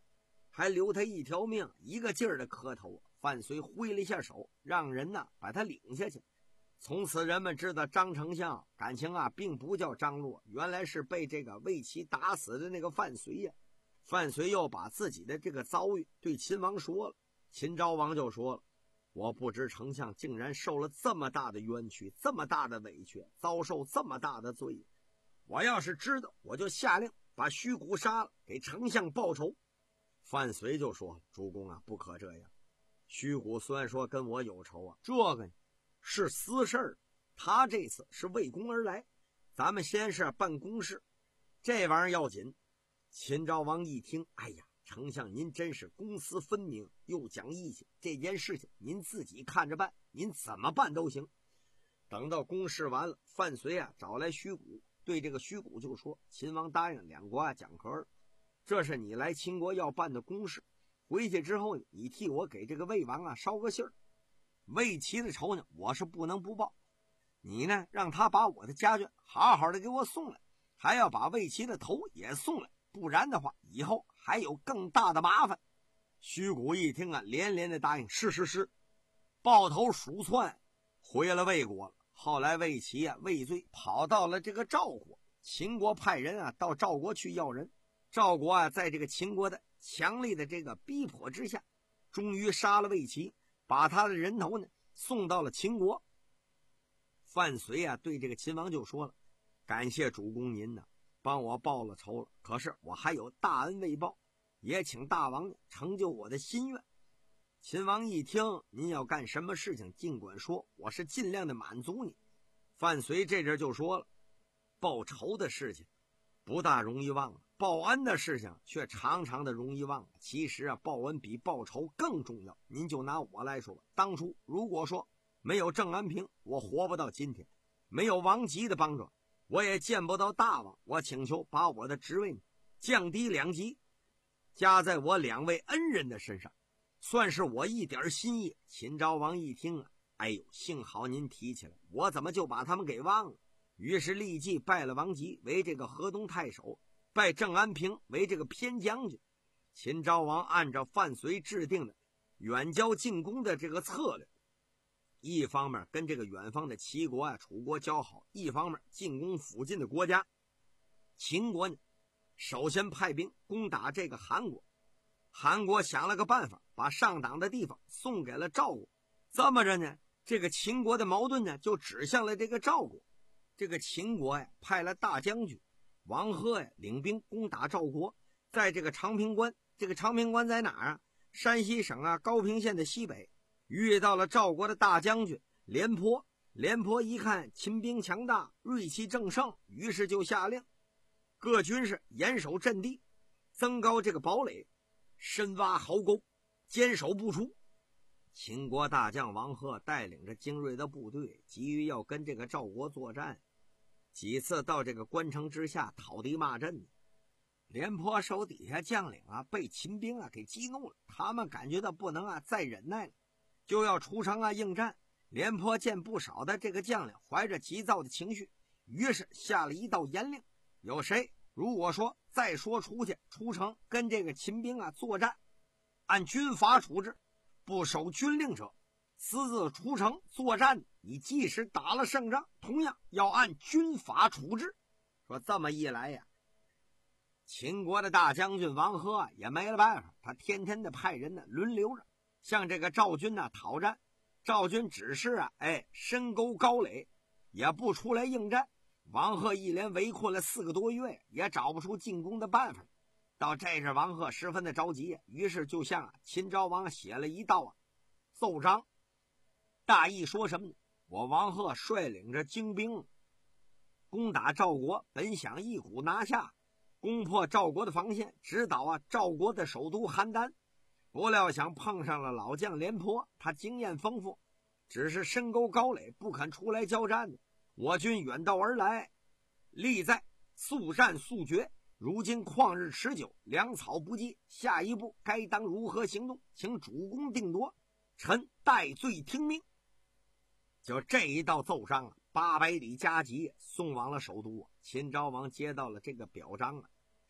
还留他一条命，一个劲儿的磕头。范绥挥了一下手，让人呢把他领下去。从此人们知道张丞相感情啊并不叫张洛，原来是被这个魏齐打死的那个范绥呀。范绥又把自己的这个遭遇对秦王说了，秦昭王就说了，我不知丞相竟然受了这么大的冤屈，这么大的委屈，遭受这么大的罪。我要是知道，我就下令把虚谷杀了，给丞相报仇。范绥就说了，主公啊，不可这样。虚谷虽然说跟我有仇啊，这个是私事儿，他这次是为公而来，咱们先是办公事，这玩意儿要紧。秦昭王一听，哎呀，丞相您真是公私分明，又讲义气，这件事情您自己看着办，您怎么办都行。等到公事完了，范绥啊找来虚谷，对这个虚谷就说，秦王答应两国啊讲和了，这是你来秦国要办的公事，回去之后你替我给这个魏王啊捎个信儿。魏齐的仇呢我是不能不报，你呢让他把我的家眷好好的给我送来，还要把魏齐的头也送来，不然的话以后还有更大的麻烦。虚谷一听啊，连连的答应，是是是。抱头鼠窜回了魏国了。后来魏齐啊畏罪跑到了这个赵国，秦国派人啊到赵国去要人，赵国啊在这个秦国的强力的这个逼迫之下，终于杀了魏齐，把他的人头呢送到了秦国。范绥啊对这个秦王就说了，感谢主公您呢帮我报了仇了，可是我还有大恩未报，也请大王呢成就我的心愿。秦王一听，您要干什么事情尽管说，我是尽量的满足你。范绥这阵就说了，报仇的事情不大容易忘了，报恩的事情却常常的容易忘了。其实啊，报恩比报仇更重要。您就拿我来说吧，当初如果说没有郑安平，我活不到今天；没有王吉的帮助，我也见不到大王。我请求把我的职位降低两级，加在我两位恩人的身上，算是我一点心意。秦昭王一听啊，哎呦，幸好您提起来，我怎么就把他们给忘了？于是立即拜了王吉为这个河东太守，拜郑安平为这个偏将军。秦昭王按照范绥制定的远交近攻的这个策略，一方面跟这个远方的齐国啊、楚国交好，一方面进攻附近的国家。秦国呢，首先派兵攻打这个韩国。韩国想了个办法，把上党的地方送给了赵国。这么着呢，这个秦国的矛盾呢就指向了这个赵国。这个秦国呀派了大将军王贺呀领兵攻打赵国，在这个长平关，这个长平关在哪儿啊？山西省啊高平县的西北。遇到了赵国的大将军廉颇，廉颇一看秦兵强大，锐气正盛，于是就下令各军士严守阵地，增高这个堡垒，深挖壕沟，坚守不出。秦国大将王贺带领着精锐的部队，急于要跟这个赵国作战，几次到这个关城之下讨敌骂阵。廉颇手底下将领啊被秦兵啊给激怒了，他们感觉到不能啊再忍耐了，就要出城啊应战。廉颇见不少的这个将领怀着急躁的情绪，于是下了一道严令，有谁如果说再说出去出城跟这个秦兵啊作战，按军法处置，不守军令者私自出城作战，你即使打了胜仗，同样要按军法处置。说这么一来呀，秦国的大将军王贺啊也没了办法，他天天的派人呢轮流着向这个赵军呢讨战。赵军只是啊哎深沟高垒，也不出来应战。王贺一连围困了四个多月，也找不出进攻的办法。到这时王贺十分的着急，于是就向啊秦昭王写了一道啊奏章，大意说什么呢？我王贺率领着精兵攻打赵国，本想一鼓拿下，攻破赵国的防线，直捣啊赵国的首都邯郸。不料想碰上了老将廉颇，他经验丰富，只是深沟高垒，不肯出来交战。我军远道而来，力在速战速决，如今旷日持久，粮草不济，下一步该当如何行动，请主公定夺，臣戴罪听命。就这一道奏章啊，八百里加急送往了首都。秦昭王接到了这个表彰啊，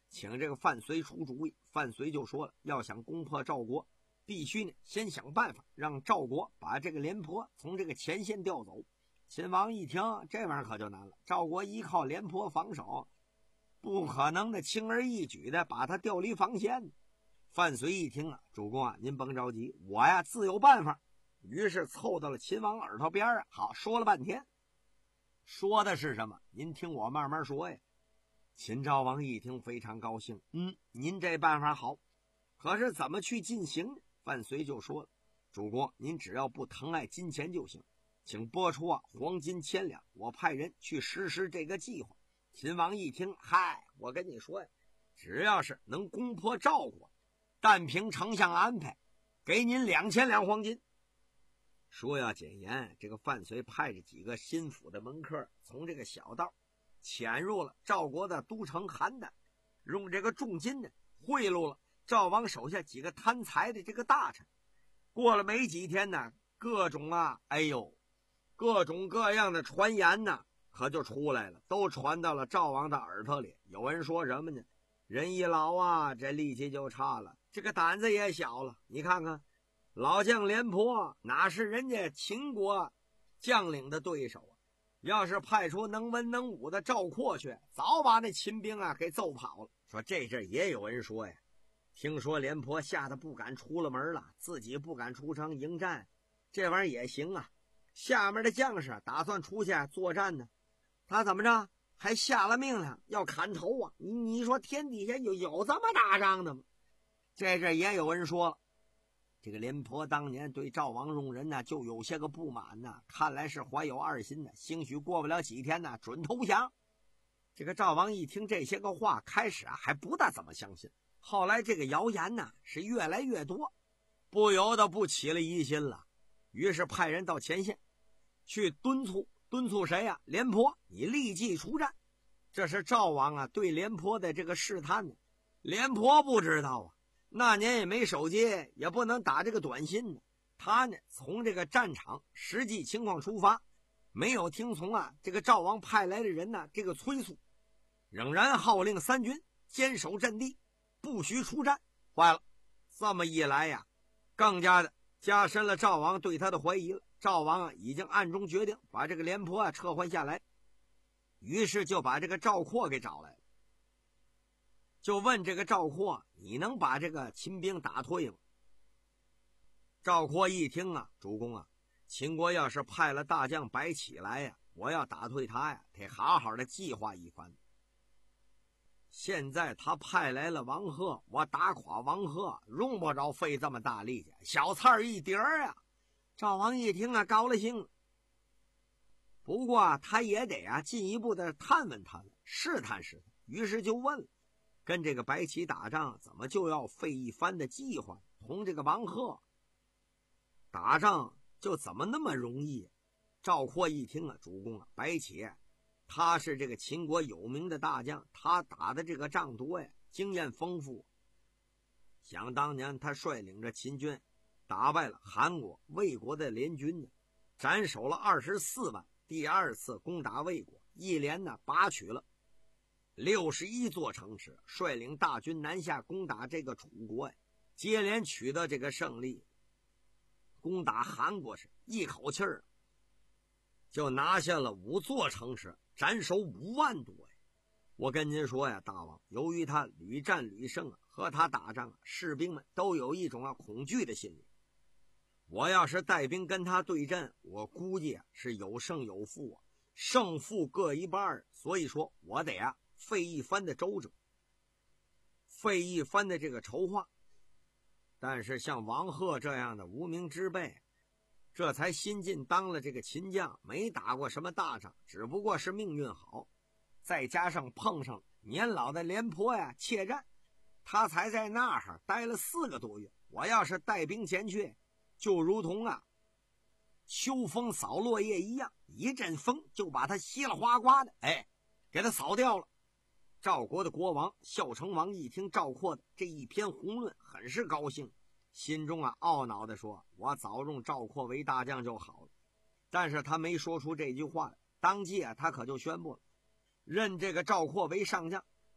请这个范绥出主意。范绥就说了，要想攻破赵国，必须呢先想办法让赵国把这个廉颇从这个前线调走。秦王一听，这玩意儿可就难了，赵国依靠廉颇防守，不可能的轻而易举的把他调离防线。范绥一听啊，主公啊，您甭着急，我呀自有办法。于是凑到了秦王耳朵边啊，好说了半天。说的是什么？您听我慢慢说呀。秦昭王一听非常高兴，嗯，您这办法好，可是怎么去进行呢？范绥就说了，主公您只要不疼爱金钱就行，请拨出啊黄金千两，我派人去实施这个计划。秦王一听，嗨，我跟你说呀，只要是能攻破赵国，但凭丞相安排，给您两千两黄金。说要简言，这个范绥派着几个心腹的门客，从这个小道潜入了赵国的都城邯郸，用这个重金呢贿赂了赵王手下几个贪财的这个大臣。过了没几天呢，各种啊，哎呦，各种各样的传言呢，可就出来了，都传到了赵王的耳朵里。有人说什么呢？人一老啊，这力气就差了，这个胆子也小了。你看看，老将廉颇哪是人家秦国将领的对手啊？要是派出能文能武的赵括去，早把那秦兵啊给揍跑了。说这阵也有人说呀，听说廉颇吓得不敢出了门了，自己不敢出城迎战，这玩意儿也行啊。下面的将士打算出去作战呢，他怎么着还下了命令要砍头啊？你你说天底下有有这么打仗的吗？这阵也有人说了，这个廉颇当年对赵王用人呢就有些个不满呢，看来是怀有二心的，兴许过不了几天呢准投降。这个赵王一听这些个话，开始啊还不大怎么相信，后来这个谣言呢是越来越多，不由得不起了疑心了。于是派人到前线去敦促敦促谁呀、啊？廉颇，你立即出战。这是赵王啊对廉颇的这个试探呢。廉颇不知道啊，那年也没手机，也不能打这个短信呢。他呢从这个战场实际情况出发，没有听从啊这个赵王派来的人呢这个催促，仍然号令三军坚守阵地，不许出战。坏了，这么一来呀，更加的加深了赵王对他的怀疑了。赵王啊已经暗中决定把这个廉颇啊撤换下来，于是就把这个赵括给找来了，就问这个赵括，你能把这个秦兵打退吗？赵括一听啊，主公啊，秦国要是派了大将白起来呀，我要打退他呀，得好好的计划一番。现在他派来了王贺，我打垮王贺用不着费这么大力气，小刺儿一碟儿啊。赵王一听啊，高了兴了。不过、啊、他也得啊进一步的探问他了，试探试探。于是就问了，跟这个白起打仗怎么就要费一番的计划？同这个王贺打仗就怎么那么容易？赵括一听啊，主公啊，白起他是这个秦国有名的大将，他打的这个仗多呀，经验丰富。想当年他率领着秦军打败了韩国、魏国的联军呢，斩首了二十四万。第二次攻打魏国，一连呢拔取了六十一座城池，率领大军南下攻打这个楚国呀，接连取得这个胜利。攻打韩国时，一口气儿就拿下了五座城池，斩首五万多呀。我跟您说呀，大王，由于他屡战屡胜啊，和他打仗啊，士兵们都有一种啊恐惧的心理。我要是带兵跟他对阵，我估计啊是有胜有负啊，胜负各一半，所以说我得啊费一番的周折，费一番的这个筹划。但是像王贺这样的无名之辈，这才新进当了这个秦将，没打过什么大仗，只不过是命运好，再加上碰上年老的廉颇呀怯战，他才在那儿待了四个多月。我要是带兵前去，就如同啊秋风扫落叶一样，一阵风就把他稀里哗呱的哎给他扫掉了。赵国的国王孝成王一听赵括的这一篇宏论，很是高兴，心中啊懊恼地说，我早用赵括为大将就好了。但是他没说出这句话来，当即啊他可就宣布了，任这个赵括为上将，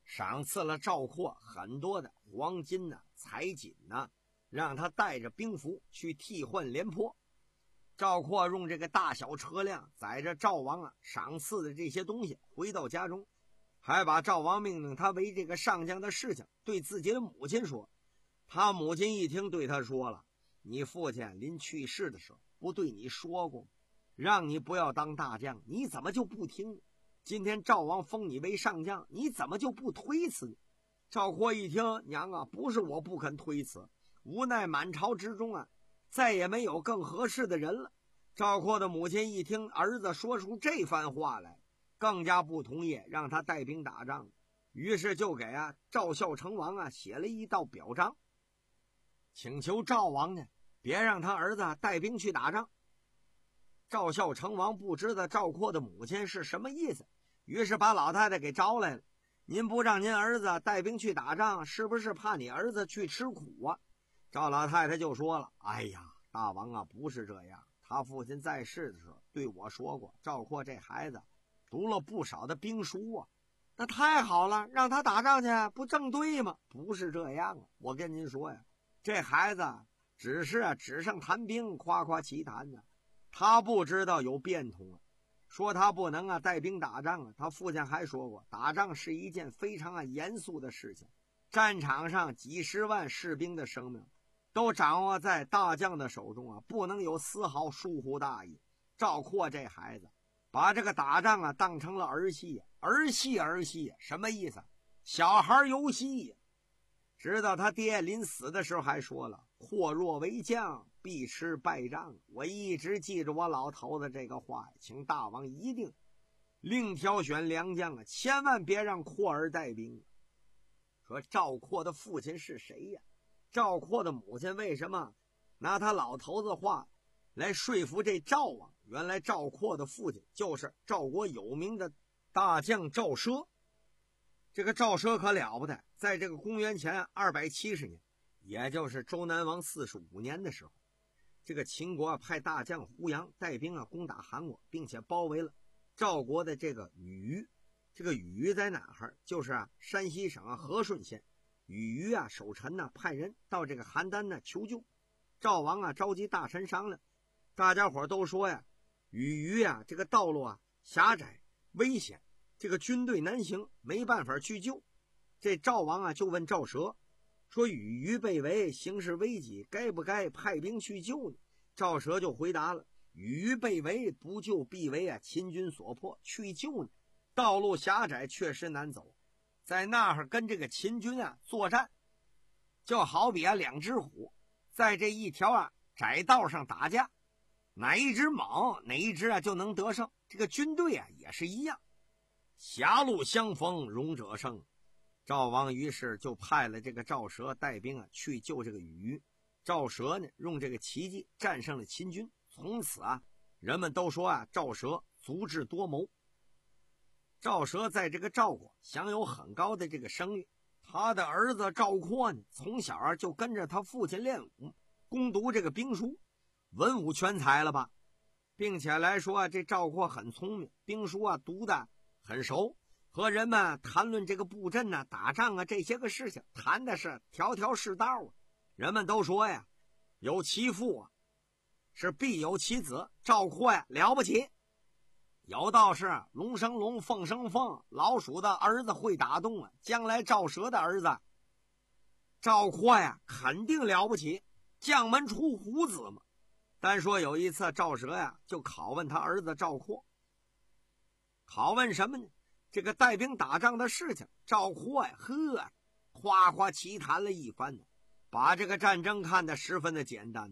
赏赐了赵括很多的黄金呐、啊、彩锦呐、啊，让他带着兵符去替换廉颇。赵括用这个大小车辆载着赵王啊赏赐的这些东西回到家中，还把赵王命令他为这个上将的事情对自己的母亲说。他母亲一听，对他说了：你父亲临去世的时候不对你说过吗？让你不要当大将，你怎么就不听？今天赵王封你为上将，你怎么就不推辞呢？赵括一听，娘啊，不是我不肯推辞，无奈满朝之中啊再也没有更合适的人了。赵括的母亲一听儿子说出这番话来，更加不同意让他带兵打仗，于是就给啊赵孝成王啊写了一道表彰，请求赵王呢别让他儿子带兵去打仗。赵孝成王不知道赵括的母亲是什么意思，于是把老太太给招来了。您不让您儿子带兵去打仗，是不是怕你儿子去吃苦啊？赵老太太就说了：哎呀，大王啊，不是这样，他父亲在世的时候对我说过，赵括这孩子读了不少的兵书啊。那太好了，让他打仗去不正对吗？不是这样啊，我跟您说呀，这孩子只是啊纸上谈兵，夸夸其谈呢、啊，他不知道有变通啊。说他不能啊带兵打仗啊，他父亲还说过，打仗是一件非常啊严肃的事情，战场上几十万士兵的生命都掌握在大将的手中啊，不能有丝毫疏忽大意。赵括这孩子把这个打仗啊当成了儿戏，儿戏儿戏什么意思？小孩游戏。直到他爹临死的时候还说了，或若为将，必吃败仗。我一直记着我老头子这个话，请大王一定另挑选良将啊，千万别让括儿带兵。说赵括的父亲是谁呀？赵括的母亲为什么拿他老头子话来说服这赵王？原来赵括的父亲就是赵国有名的大将赵奢。这个赵奢可了不得，在这个公元前二百七十年，也就是周南王四十五年的时候，这个秦国派大将胡杨带兵啊攻打韩国，并且包围了赵国的这个禹。这个禹在哪儿？就是啊山西省啊和顺县。禹啊守臣呢、啊、派人到这个邯郸呢求救。赵王啊召集大臣商量，大家伙都说呀，禹啊这个道路啊狭窄危险，这个军队难行，没办法去救。这赵王啊就问赵奢说，禹被围，形势危急，该不该派兵去救呢？赵奢就回答了，禹被围，不救必为啊秦军所迫，去救呢道路狭窄，确实难走，在那儿跟这个秦军啊作战，就好比啊两只虎在这一条啊窄道上打架，哪一只猛，哪一只啊就能得胜。这个军队啊也是一样，狭路相逢勇者胜。赵王于是就派了这个赵奢带兵啊去救这个禹。赵奢呢用这个奇迹战胜了秦军，从此啊人们都说啊赵奢足智多谋。赵奢在这个赵国享有很高的这个声誉，他的儿子赵括呢从小啊就跟着他父亲练武，攻读这个兵书，文武全才了吧。并且来说啊这赵括很聪明，兵书啊读得很熟，和人们谈论这个布阵啊打仗啊这些个事情谈的是条条是道啊。人们都说呀，有其父啊是必有其子，赵括呀了不起。有道是龙生龙，凤生凤，老鼠的儿子会打洞啊，将来赵奢的儿子赵括呀肯定了不起，将门出虎子嘛。单说有一次赵奢呀就拷问他儿子赵括，拷问什么呢？这个带兵打仗的事情。赵括呀呵夸夸其谈了一番呢，把这个战争看得十分的简单。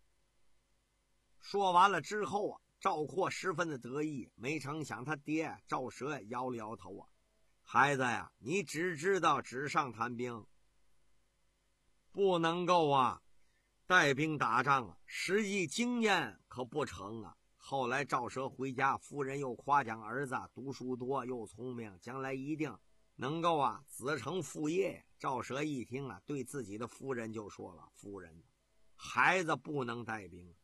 说完了之后啊，赵括十分的得意，没成想他爹赵奢呀摇了摇头啊，孩子呀，你只知道纸上谈兵，不能够啊带兵打仗啊，实际经验可不成啊。后来赵奢回家，夫人又夸奖儿子读书多又聪明，将来一定能够啊子承父业。赵奢一听啊，对自己的夫人就说了，夫人，孩子不能带兵，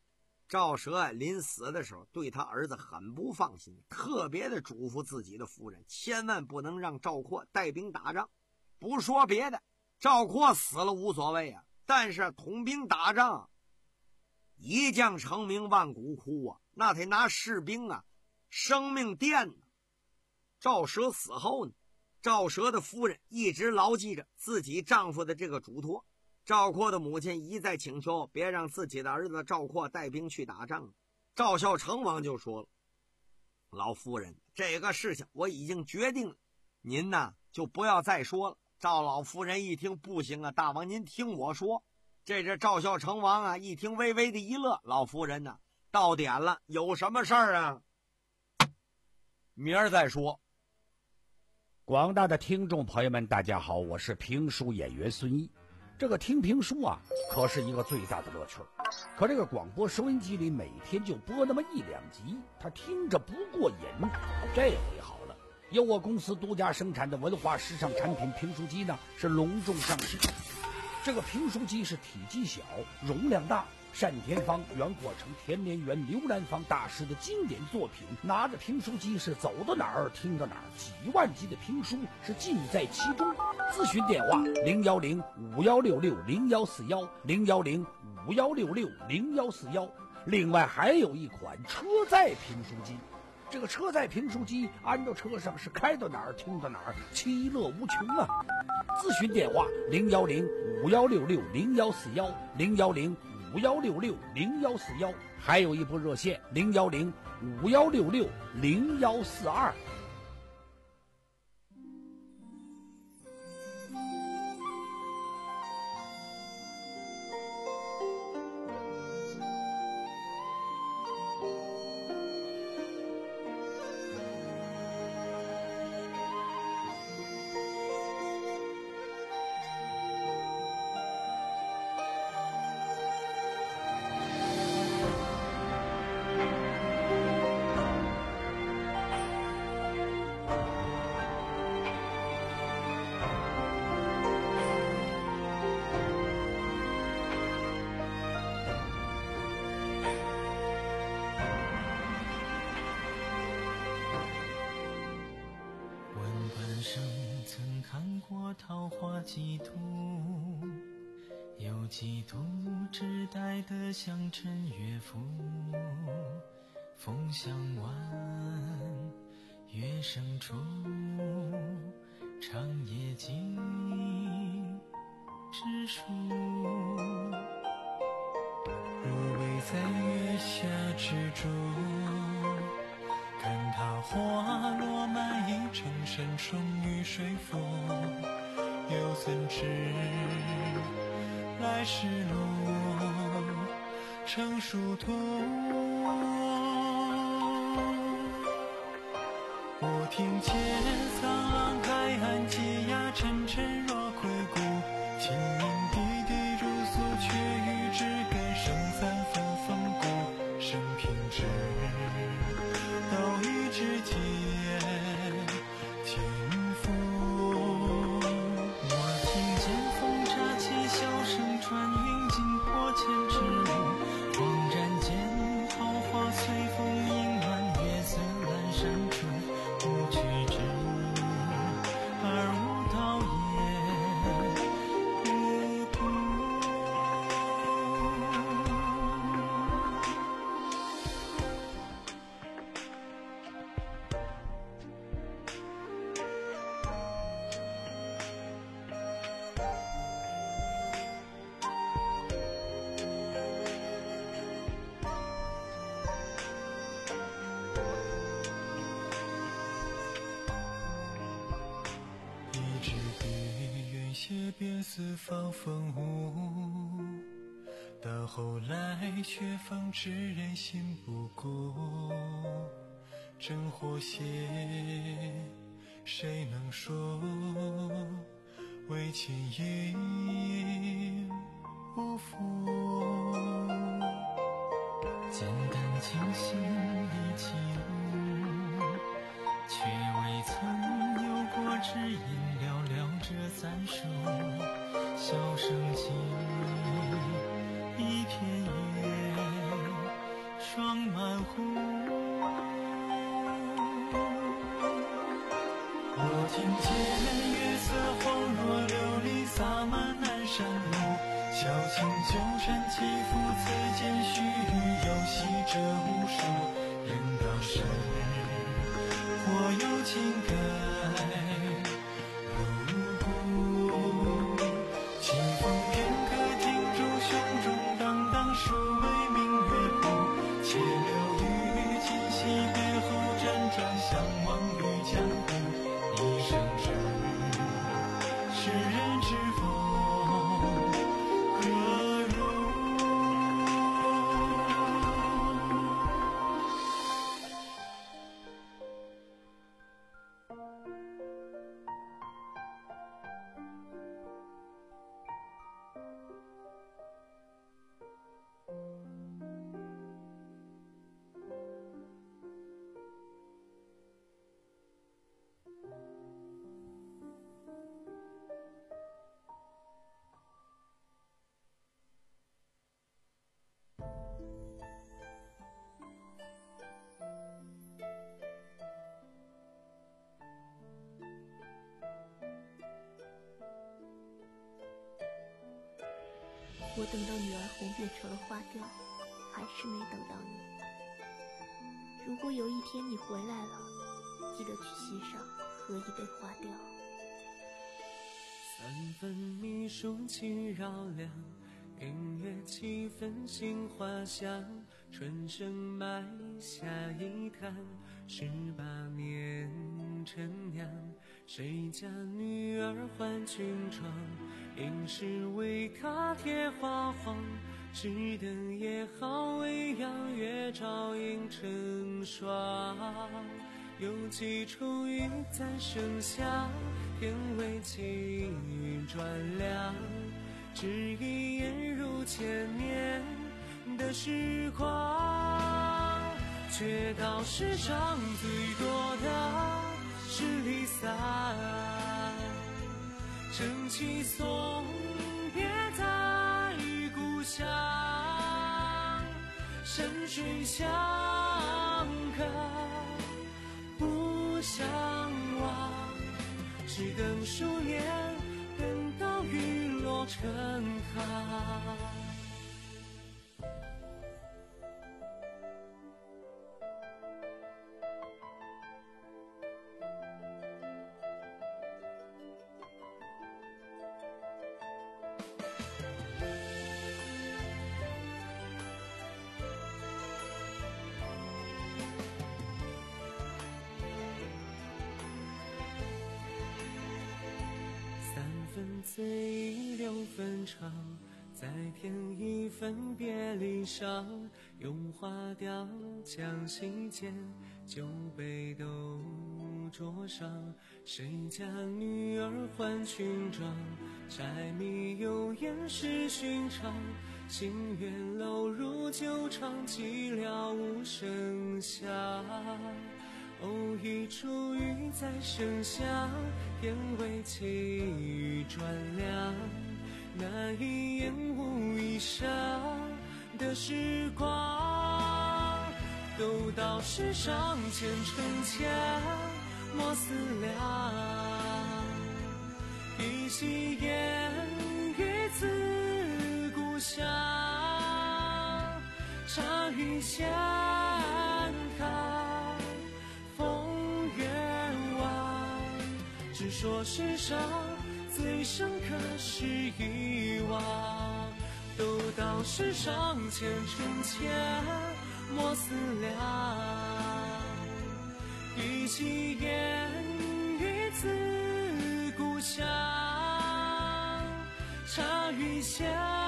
赵佘临死的时候对他儿子很不放心，特别的嘱咐自己的夫人，千万不能让赵括带兵打仗。不说别的，赵括死了无所谓啊，但是统兵打仗，一将成名万骨枯啊，那得拿士兵啊生命垫呢。赵佘死后呢，赵佘的夫人一直牢记着自己丈夫的这个嘱托。赵括的母亲一再请求别让自己的儿子赵括带兵去打仗。赵孝成王就说了，老夫人，这个事情我已经决定了，您呢就不要再说了。赵老夫人一听，不行啊，大王您听我说。这是赵孝成王啊一听微微的一乐，老夫人呢到点了，有什么事儿啊明儿再说。 广大的听众朋友们大家好，我是评书演员孙一。这个听评书啊可是一个最大的乐趣，可这个广播收音机里每天就播那么一两集，他听着不过瘾。这回好了，由我公司独家生产的文化时尚产品评书机呢是隆重上市。这个评书机是体积小，容量大，单田芳、袁国成、田连元、刘兰芳大师的经典作品，拿着评书机是走到哪儿听到哪儿，几万集的评书是尽在其中。咨询电话零幺零五幺六六零幺四幺零幺零五幺六六零幺四幺。另外还有一款车载评书机，这个车载评书机安到车上是开到哪儿听到哪儿，其乐无穷啊！咨询电话零幺零五幺六六零幺四幺零幺零五幺六六零幺四幺，还有一部热线零幺零五幺六六零幺四二。 桃花几度，有几度只待得香尘乐府。风向晚，月生出，长夜静知书。如为在月下执着，看他花落满一城山重于水浮。又怎知来时路成殊途？我听见沧浪海岸，解压沉沉若归骨。清明滴滴如诉，却与之根生三分风骨。生平之都与之间天赋。穿云惊破千尺路，恍然间桃花随风映满月色阑珊处。无去之而无道也不渡。便四方风物，到后来却方知人心不古。真或邪，谁能说？为情意无负，简单清新一起舞，却未曾有过知音寥寥这三首。笑声尽一片月， 若听见月色红若琉璃洒满南山路，小情旧山起伏此间须臾，游戏着无数人道是或有情感如故，清风片刻停驻胸中，荡荡数为明月谱，且留于今夕别后辗转相望于江湖，一生只世人知否何如。 我等到女儿红变成了花雕，还是没等到你。如果有一天你回来了，记得去溪上喝一杯花雕。 三分秘书气绕梁，明月七分杏花香。春生埋下一坛，十八年陈酿。谁家女儿换裙装？应是为他贴花黄。只等夜好未央，月照映成双。有几处雨在盛夏，天为气云转凉。只一眼如千年的时光，却道世上最多的是离散。正气送别在故乡，山水相隔不相忘，只等数年，等到雨落成行。分醉六分长，再添一份别离伤。用花雕将席间，酒杯都桌上。谁家女儿换裙装？柴米油盐是寻常。心愿楼如旧长，寂寥无声响。偶一处雨在盛夏，天为气雨转凉。那一眼无一生的时光，都道世上前尘千莫思量。一夕烟雨自故乡，茶余闲谈只说世上最深刻是遗忘，都道世上前尘千莫思量。一夕烟雨自故乡，茶余闲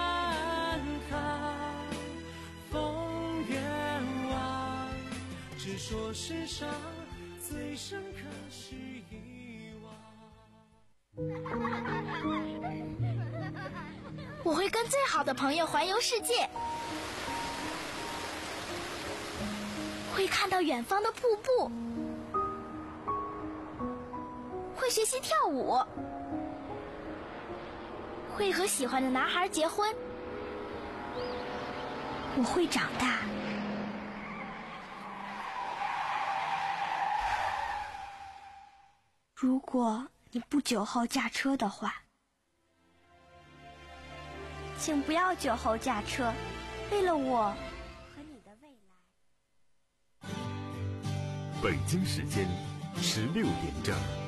谈风月忘，只说世上最深刻是遗忘。 我会跟最好的朋友环游世界，会看到远方的瀑布，会学习跳舞，会和喜欢的男孩结婚。我会长大。 如果你不酒后驾车的话，请不要酒后驾车，为了我和你的未来。 北京时间十六点整。